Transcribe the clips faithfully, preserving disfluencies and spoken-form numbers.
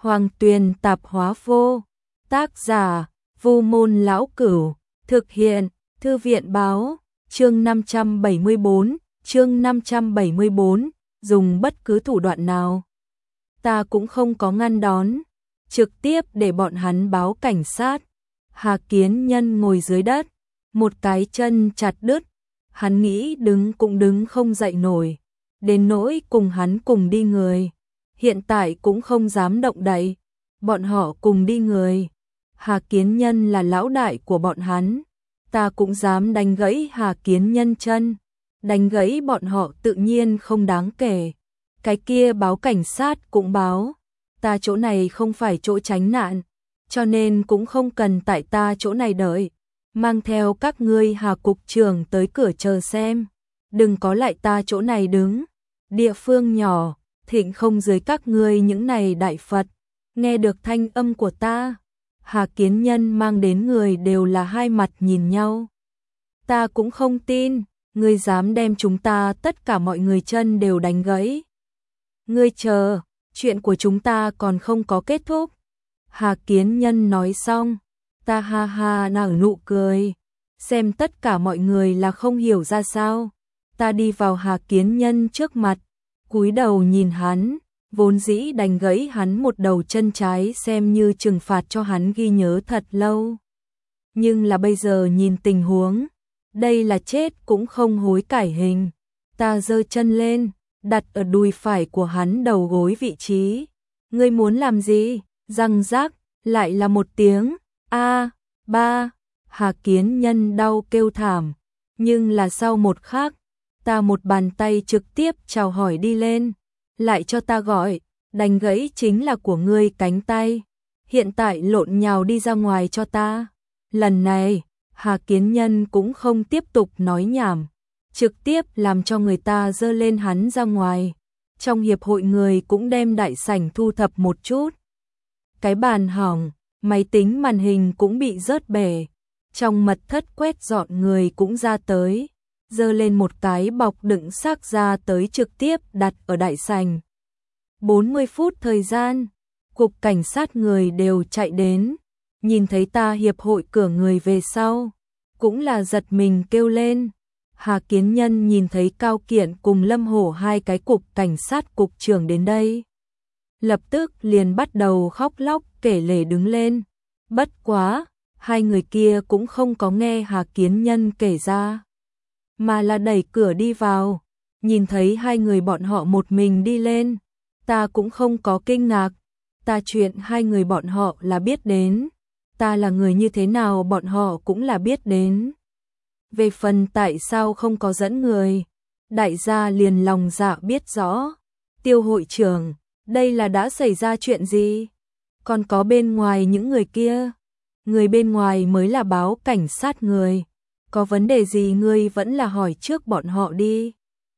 Hoàng Tuyền Tạp Hóa Vô. Tác giả: Vu Môn Lão Cửu. Thực hiện: Thư viện Báo. Chương năm trăm bảy mươi bốn, chương năm trăm bảy mươi bốn, dùng bất cứ thủ đoạn nào. Ta cũng không có ngăn đón, trực tiếp để bọn hắn báo cảnh sát. Hà Kiến Nhân ngồi dưới đất, một cái chân chặt đứt, hắn nghĩ đứng cũng đứng không dậy nổi, đến nỗi cùng hắn cùng đi người, hiện tại cũng không dám động đậy. Bọn họ cùng đi người, Hà Kiến Nhân là lão đại của bọn hắn, ta cũng dám đánh gãy Hà Kiến Nhân chân, đánh gãy bọn họ tự nhiên không đáng kể. Cái kia báo cảnh sát cũng báo, ta chỗ này không phải chỗ tránh nạn, cho nên cũng không cần tại ta chỗ này đợi, mang theo các ngươi Hà cục trưởng tới cửa chờ xem, đừng có lại ta chỗ này đứng. Địa phương nhỏ, thịnh không dưới các ngươi những này đại Phật. Nghe được thanh âm của ta, Hà Kiến Nhân mang đến người đều là hai mặt nhìn nhau. Ta cũng không tin, ngươi dám đem chúng ta tất cả mọi người chân đều đánh gãy. Ngươi chờ, chuyện của chúng ta còn không có kết thúc. Hà Kiến Nhân nói xong, ta ha ha nở nụ cười, xem tất cả mọi người là không hiểu ra sao. Ta đi vào Hà Kiến Nhân trước mặt, cúi đầu nhìn hắn, vốn dĩ đánh gãy hắn một đầu chân trái xem như trừng phạt cho hắn ghi nhớ thật lâu. Nhưng là bây giờ nhìn tình huống, đây là chết cũng không hối cải hình. Ta giơ chân lên, đặt ở đùi phải của hắn đầu gối vị trí. Ngươi muốn làm gì? Răng rác, lại là một tiếng, a, ba, Hà Kiến Nhân đau kêu thảm. Nhưng là sau một khắc, ta một bàn tay trực tiếp chào hỏi đi lên, lại cho ta gọi, đánh gãy chính là của ngươi cánh tay. Hiện tại lộn nhào đi ra ngoài cho ta. Lần này, Hà Kiến Nhân cũng không tiếp tục nói nhảm, trực tiếp làm cho người ta dơ lên hắn ra ngoài. Trong hiệp hội người cũng đem đại sảnh thu thập một chút. Cái bàn hỏng, máy tính màn hình cũng bị rớt bể. Trong mật thất quét dọn người cũng ra tới, dơ lên một cái bọc đựng xác ra tới trực tiếp đặt ở đại sảnh. bốn mươi phút thời gian, cục cảnh sát người đều chạy đến, nhìn thấy ta hiệp hội cửa người về sau, cũng là giật mình kêu lên. Hà Kiến Nhân nhìn thấy Cao Kiện cùng Lâm Hổ hai cái cục cảnh sát cục trưởng đến đây, lập tức liền bắt đầu khóc lóc kể lể đứng lên. Bất quá, hai người kia cũng không có nghe Hà Kiến Nhân kể ra, mà là đẩy cửa đi vào. Nhìn thấy hai người bọn họ một mình đi lên, ta cũng không có kinh ngạc, ta chuyện hai người bọn họ là biết đến, ta là người như thế nào bọn họ cũng là biết đến. Về phần tại sao không có dẫn người, đại gia liền lòng dạ biết rõ. Tiêu hội trưởng, đây là đã xảy ra chuyện gì? Còn có bên ngoài những người kia, người bên ngoài mới là báo cảnh sát người, có vấn đề gì ngươi vẫn là hỏi trước bọn họ đi.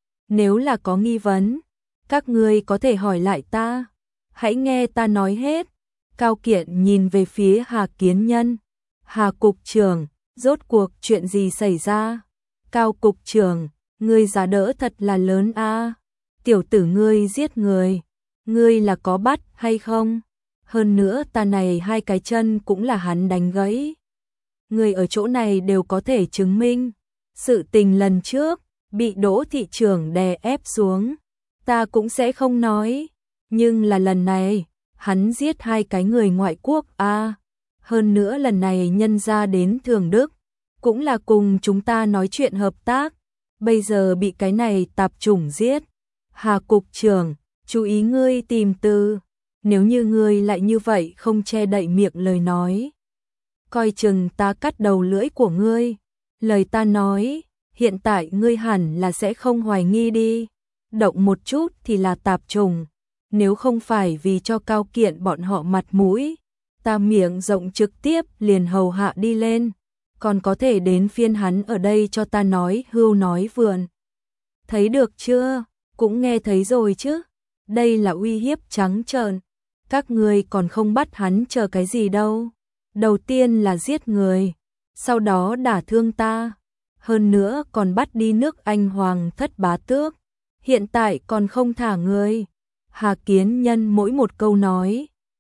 Nếu là có nghi vấn, các ngươi có thể hỏi lại ta, hãy nghe ta nói hết. Cao Kiện nhìn về phía Hà Kiến Nhân. Hà cục trưởng, rốt cuộc chuyện gì xảy ra? Cao cục trưởng, ngươi giá đỡ thật là lớn a. Tiểu tử ngươi giết người, ngươi là có bắt hay không? Hơn nữa ta này hai cái chân cũng là hắn đánh gãy. Người ở chỗ này đều có thể chứng minh. Sự tình lần trước, bị Đỗ thị trưởng đè ép xuống, ta cũng sẽ không nói. Nhưng là lần này, hắn giết hai cái người ngoại quốc a. Hơn nữa lần này nhân ra đến Thường Đức, cũng là cùng chúng ta nói chuyện hợp tác. Bây giờ bị cái này tạp chủng giết. Hà cục trưởng, chú ý ngươi tìm từ. Nếu như ngươi lại như vậy không che đậy miệng lời nói, coi chừng ta cắt đầu lưỡi của ngươi. Lời ta nói, hiện tại ngươi hẳn là sẽ không hoài nghi đi. Động một chút thì là tạp chủng. Nếu không phải vì cho Cao Kiện bọn họ mặt mũi, ta miệng rộng trực tiếp liền hầu hạ đi lên. Còn có thể đến phiên hắn ở đây cho ta nói hưu nói vượn. Thấy được chưa? Cũng nghe thấy rồi chứ. Đây là uy hiếp trắng trợn. Các ngươi còn không bắt hắn chờ cái gì đâu. Đầu tiên là giết người, sau đó đả thương ta, hơn nữa còn bắt đi nước Anh Hoàng thất bá tước, hiện tại còn không thả người. Hà Kiến Nhân mỗi một câu nói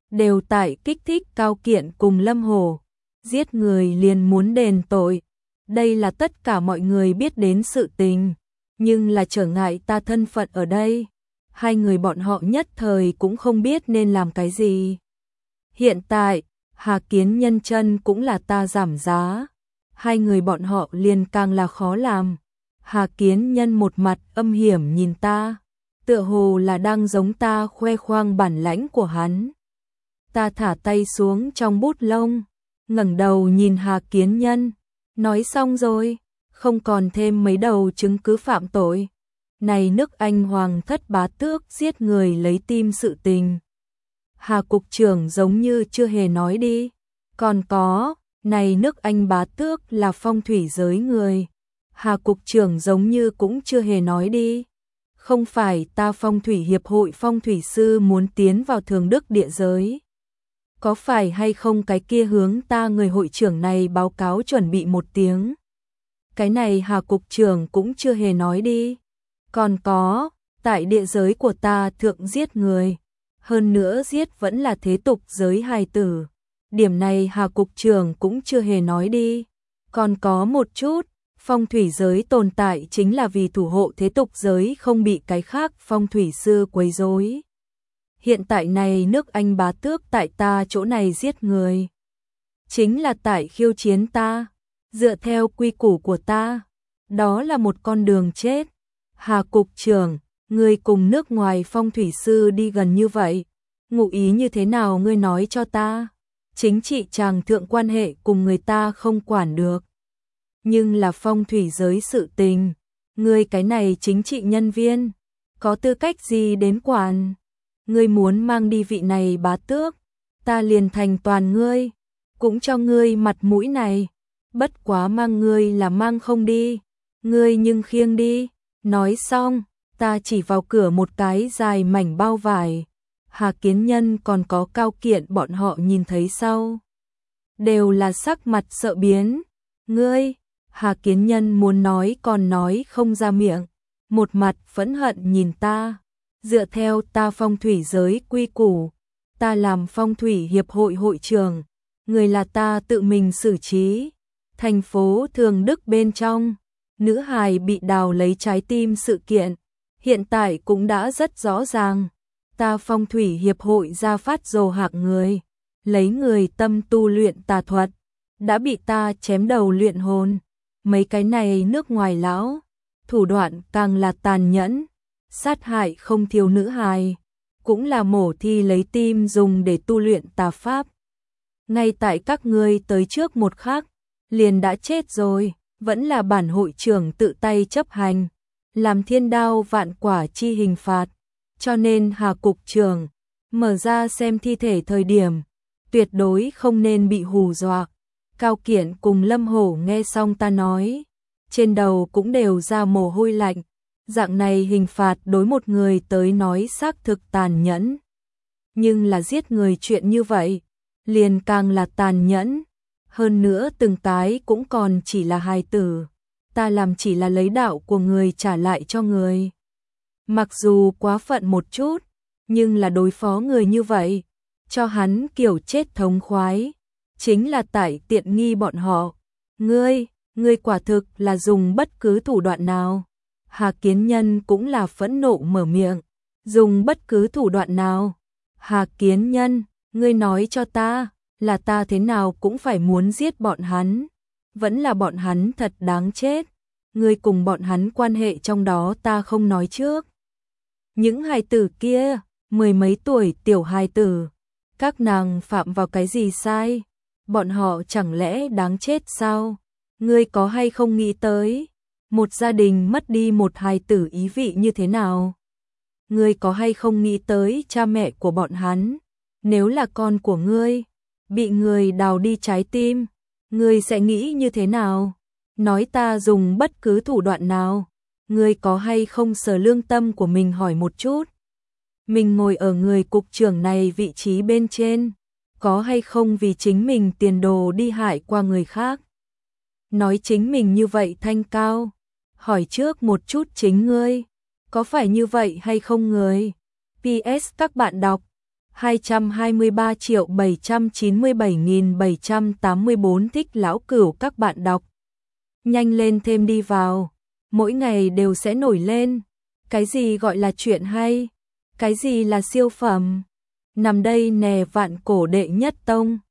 đều tại kích thích Cao Kiện cùng Lâm Hổ, giết người liền muốn đền tội. Đây là tất cả mọi người biết đến sự tình, nhưng là trở ngại ta thân phận ở đây. Hai người bọn họ nhất thời cũng không biết nên làm cái gì. Hiện tại, Hà Kiến Nhân chân cũng là ta giảm giá. Hai người bọn họ liền càng là khó làm. Hà Kiến Nhân một mặt âm hiểm nhìn ta, tựa hồ là đang giống ta khoe khoang bản lãnh của hắn. Ta thả tay xuống trong bút lông, ngẩng đầu nhìn Hà Kiến Nhân, nói xong rồi, không còn thêm mấy đầu chứng cứ phạm tội. Này nước Anh Hoàng thất bá tước giết người lấy tim sự tình. Hà cục trưởng giống như chưa hề nói đi. Còn có, này nước Anh bá tước là phong thủy giới người. Hà cục trưởng giống như cũng chưa hề nói đi. Không phải ta phong thủy hiệp hội phong thủy sư muốn tiến vào thường đức địa giới. Có phải hay không cái kia hướng ta người hội trưởng này báo cáo chuẩn bị một tiếng. Cái này Hà cục trưởng cũng chưa hề nói đi. Còn có, tại địa giới của ta thượng giết người. Hơn nữa giết vẫn là thế tục giới hài tử. Điểm này Hà cục trưởng cũng chưa hề nói đi. Còn có một chút, phong thủy giới tồn tại chính là vì thủ hộ thế tục giới không bị cái khác phong thủy sư quấy rối. Hiện tại này nước Anh bá tước tại ta chỗ này giết người. Chính là tại khiêu chiến ta, dựa theo quy củ của ta. Đó là một con đường chết. Hà cục trưởng, ngươi cùng nước ngoài phong thủy sư đi gần như vậy. Ngụ ý như thế nào ngươi nói cho ta? Chính trị chàng thượng quan hệ cùng người ta không quản được. Nhưng là phong thủy giới sự tình. Ngươi cái này chính trị nhân viên. Có tư cách gì đến quản? Ngươi muốn mang đi vị này bá tước. Ta liền thành toàn ngươi. Cũng cho ngươi mặt mũi này. Bất quá mang ngươi là mang không đi. Ngươi nhưng khiêng đi. Nói xong, ta chỉ vào cửa một cái dài mảnh bao vải. Hà Kiến Nhân còn có Cao Kiện bọn họ nhìn thấy sau. Đều là sắc mặt sợ biến. Ngươi, Hà Kiến Nhân muốn nói còn nói không ra miệng. Một mặt phẫn hận nhìn ta. Dựa theo ta phong thủy giới quy củ. Ta làm phong thủy hiệp hội hội trưởng. Người là ta tự mình xử trí. Thành phố Thường Đức bên trong. Nữ hài bị đào lấy trái tim sự kiện. Hiện tại cũng đã rất rõ ràng. Ta phong thủy hiệp hội ra phát dồ hạng người. Lấy người tâm tu luyện tà thuật. Đã bị ta chém đầu luyện hồn. Mấy cái này nước ngoài lão. Thủ đoạn càng là tàn nhẫn. Sát hại không thiếu nữ hài. Cũng là mổ thi lấy tim dùng để tu luyện tà pháp. Ngay tại các ngươi tới trước một khắc. Liền đã chết rồi. Vẫn là bản hội trưởng tự tay chấp hành. Làm thiên đao vạn quả chi hình phạt. Cho nên Hà cục trưởng mở ra xem thi thể thời điểm, tuyệt đối không nên bị hù dọa. Cao Kiện cùng Lâm Hổ nghe xong ta nói, trên đầu cũng đều ra mồ hôi lạnh. Dạng này hình phạt đối một người tới nói xác thực tàn nhẫn. Nhưng là giết người chuyện như vậy, liền càng là tàn nhẫn. Hơn nữa từng cái cũng còn chỉ là hài tử. Ta làm chỉ là lấy đạo của người trả lại cho người. Mặc dù quá phận một chút, nhưng là đối phó người như vậy, cho hắn kiểu chết thống khoái, chính là tại tiện nghi bọn họ. Ngươi, ngươi quả thực là dùng bất cứ thủ đoạn nào. Hà Kiến Nhân cũng là phẫn nộ mở miệng, dùng bất cứ thủ đoạn nào. Hà Kiến Nhân, ngươi nói cho ta, là ta thế nào cũng phải muốn giết bọn hắn, vẫn là bọn hắn thật đáng chết. Ngươi cùng bọn hắn quan hệ trong đó ta không nói trước. Những hài tử kia, mười mấy tuổi tiểu hài tử, các nàng phạm vào cái gì sai? Bọn họ chẳng lẽ đáng chết sao? Ngươi có hay không nghĩ tới, một gia đình mất đi một hài tử ý vị như thế nào? Ngươi có hay không nghĩ tới cha mẹ của bọn hắn? Nếu là con của ngươi, bị người đào đi trái tim, ngươi sẽ nghĩ như thế nào? Nói ta dùng bất cứ thủ đoạn nào, ngươi có hay không sờ lương tâm của mình hỏi một chút. Mình ngồi ở người cục trưởng này vị trí bên trên, có hay không vì chính mình tiền đồ đi hại qua người khác. Nói chính mình như vậy thanh cao, hỏi trước một chút chính ngươi, có phải như vậy hay không người? pê ét các bạn đọc, hai trăm hai mươi ba triệu bảy trăm chín mươi bảy nghìn bảy trăm tám mươi bốn thích lão cửu các bạn đọc. Nhanh lên thêm đi vào, mỗi ngày đều sẽ nổi lên. Cái gì gọi là chuyện hay? Cái gì là siêu phẩm? Nằm đây nè vạn cổ đệ nhất tông.